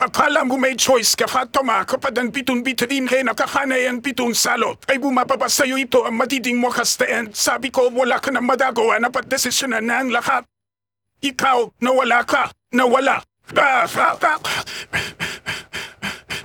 Akala mo may choice ka, Fatoma, kapag ang pitong bituin kay nakakanay ang pitong salot, ay bumababa sa'yo ito ang matiding mo kastaan. Sabi ko, wala ka na madagawa, napat desisyonan na ang lahat. Ikaw, nawala ka, nawala.